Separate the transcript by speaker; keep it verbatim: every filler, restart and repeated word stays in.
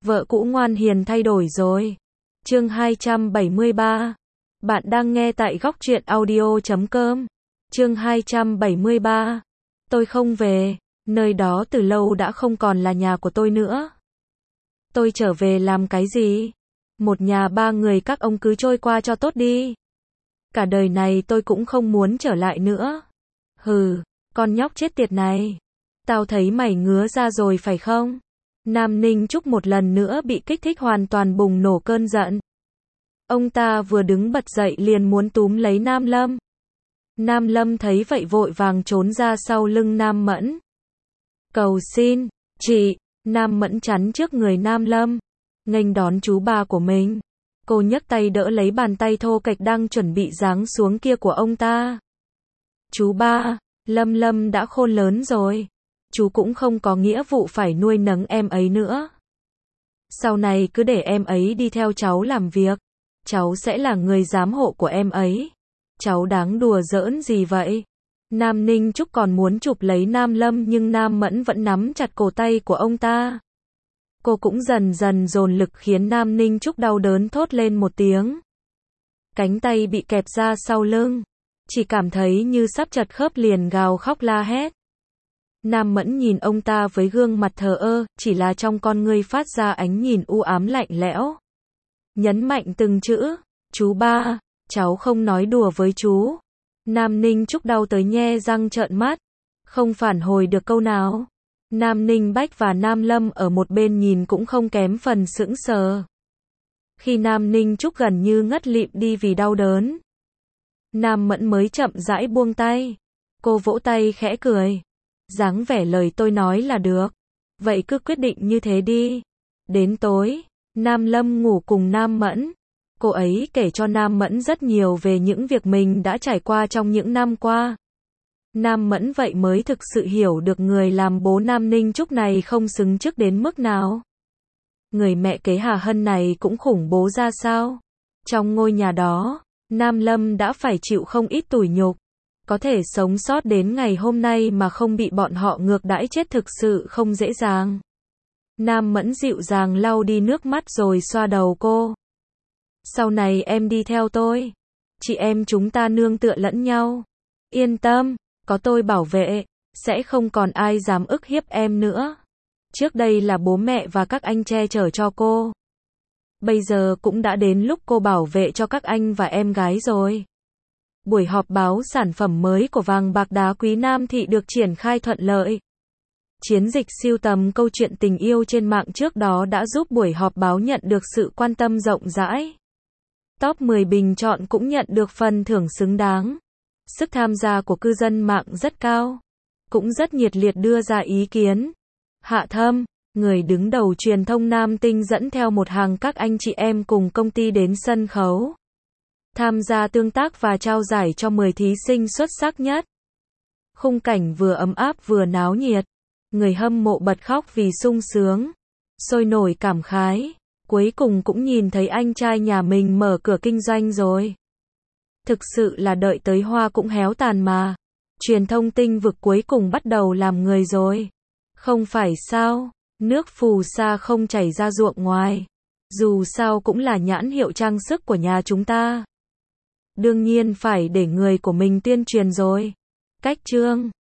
Speaker 1: Vợ cũ ngoan hiền thay đổi rồi. Chương hai trăm bảy mươi ba. Bạn đang nghe tại góc truyện audio chấm com. Chương hai trăm bảy mươi ba. Tôi không về, nơi đó từ lâu đã không còn là nhà của tôi nữa. Tôi trở về làm cái gì? Một nhà ba người các ông cứ trôi qua cho tốt đi. Cả đời này tôi cũng không muốn trở lại nữa. Hừ, con nhóc chết tiệt này. Tao thấy mày ngứa ra rồi phải không? Nam Ninh Trúc một lần nữa bị kích thích hoàn toàn bùng nổ cơn giận. Ông ta vừa đứng bật dậy liền muốn túm lấy Nam Lâm. Nam Lâm thấy vậy vội vàng trốn ra sau lưng Nam Mẫn. Cầu xin, chị, Nam Mẫn chắn trước người Nam Lâm, nghênh đón chú ba của mình. Cô nhấc tay đỡ lấy bàn tay thô kệch đang chuẩn bị giáng xuống kia của ông ta. Chú ba, Lâm Lâm đã khôn lớn rồi. Chú cũng không có nghĩa vụ phải nuôi nấng em ấy nữa. Sau này cứ để em ấy đi theo cháu làm việc. Cháu sẽ là người giám hộ của em ấy. Cháu đáng đùa giỡn gì vậy? Nam Ninh Trúc còn muốn chụp lấy Nam Lâm nhưng Nam Mẫn vẫn nắm chặt cổ tay của ông ta. Cô cũng dần dần dồn lực khiến Nam Ninh Trúc đau đớn thốt lên một tiếng. Cánh tay bị kẹp ra sau lưng. Chỉ cảm thấy như sắp chật khớp liền gào khóc la hét. Nam Mẫn nhìn ông ta với gương mặt thờ ơ, chỉ là trong con ngươi phát ra ánh nhìn u ám lạnh lẽo. Nhấn mạnh từng chữ, chú ba, cháu không nói đùa với chú. Nam Ninh Trúc đau tới nhe răng trợn mắt, không phản hồi được câu nào. Nam Ninh Bách và Nam Lâm ở một bên nhìn cũng không kém phần sững sờ. Khi Nam Ninh Trúc gần như ngất lịm đi vì đau đớn, Nam Mẫn mới chậm rãi buông tay. Cô vỗ tay khẽ cười. Dáng vẻ lời tôi nói là được. Vậy cứ quyết định như thế đi. Đến tối, Nam Lâm ngủ cùng Nam Mẫn. Cô ấy kể cho Nam Mẫn rất nhiều về những việc mình đã trải qua trong những năm qua. Nam Mẫn vậy mới thực sự hiểu được người làm bố Nam Ninh Trúc này không xứng chức đến mức nào. Người mẹ kế Hà Hân này cũng khủng bố ra sao. Trong ngôi nhà đó, Nam Lâm đã phải chịu không ít tủi nhục. Có thể sống sót đến ngày hôm nay mà không bị bọn họ ngược đãi chết thực sự không dễ dàng. Nam Mẫn dịu dàng lau đi nước mắt rồi xoa đầu cô. Sau này em đi theo tôi. Chị em chúng ta nương tựa lẫn nhau. Yên tâm, có tôi bảo vệ, sẽ không còn ai dám ức hiếp em nữa. Trước đây là bố mẹ và các anh che chở cho cô. Bây giờ cũng đã đến lúc cô bảo vệ cho các anh và em gái rồi. Buổi họp báo sản phẩm mới của vàng bạc đá quý Nam Thị được triển khai thuận lợi. Chiến dịch sưu tầm câu chuyện tình yêu trên mạng trước đó đã giúp buổi họp báo nhận được sự quan tâm rộng rãi. Top mười bình chọn cũng nhận được phần thưởng xứng đáng. Sức tham gia của cư dân mạng rất cao. Cũng rất nhiệt liệt đưa ra ý kiến. Hạ Thâm, người đứng đầu truyền thông Nam Tinh dẫn theo một hàng các anh chị em cùng công ty đến sân khấu. Tham gia tương tác và trao giải cho mười thí sinh xuất sắc nhất. Khung cảnh vừa ấm áp vừa náo nhiệt. Người hâm mộ bật khóc vì sung sướng. Sôi nổi cảm khái. Cuối cùng cũng nhìn thấy anh trai nhà mình mở cửa kinh doanh rồi. Thực sự là đợi tới hoa cũng héo tàn mà. Truyền thông tinh vực cuối cùng bắt đầu làm người rồi. Không phải sao, nước phù sa không chảy ra ruộng ngoài. Dù sao cũng là nhãn hiệu trang sức của nhà chúng ta. Đương nhiên phải để người của mình tuyên truyền rồi. Cách chương